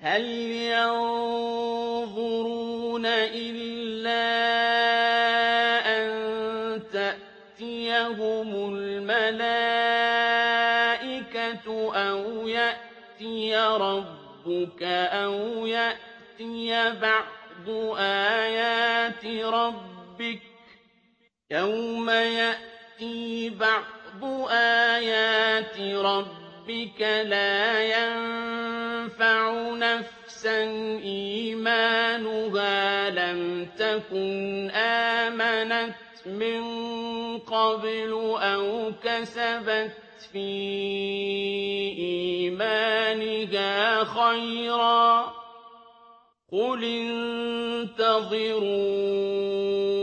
هَلْ يَنظُرُونَ إِلَّا أَن تَأْتِيَهُمُ الْمَلَائِكَةُ أَوْ يَأْتِيَ رَبُّكَ أَوْ يَأْتِيَ بَعْضُ آيَاتِ رَبِّكَ ۗ يَوْمَ يَأْتِي بَعْضُ آيَاتِ رَبِّكَ لَا يَنفَعُ نَفْسًا إِيمَانُهَا لَمْ تَكُنْ آمَنَتْ مِن قَبْلُ أَوْ كَسَبَتْ فِي إِيمَانِهَا خَيْرًا ۗ قُلِ انتَظِرُوا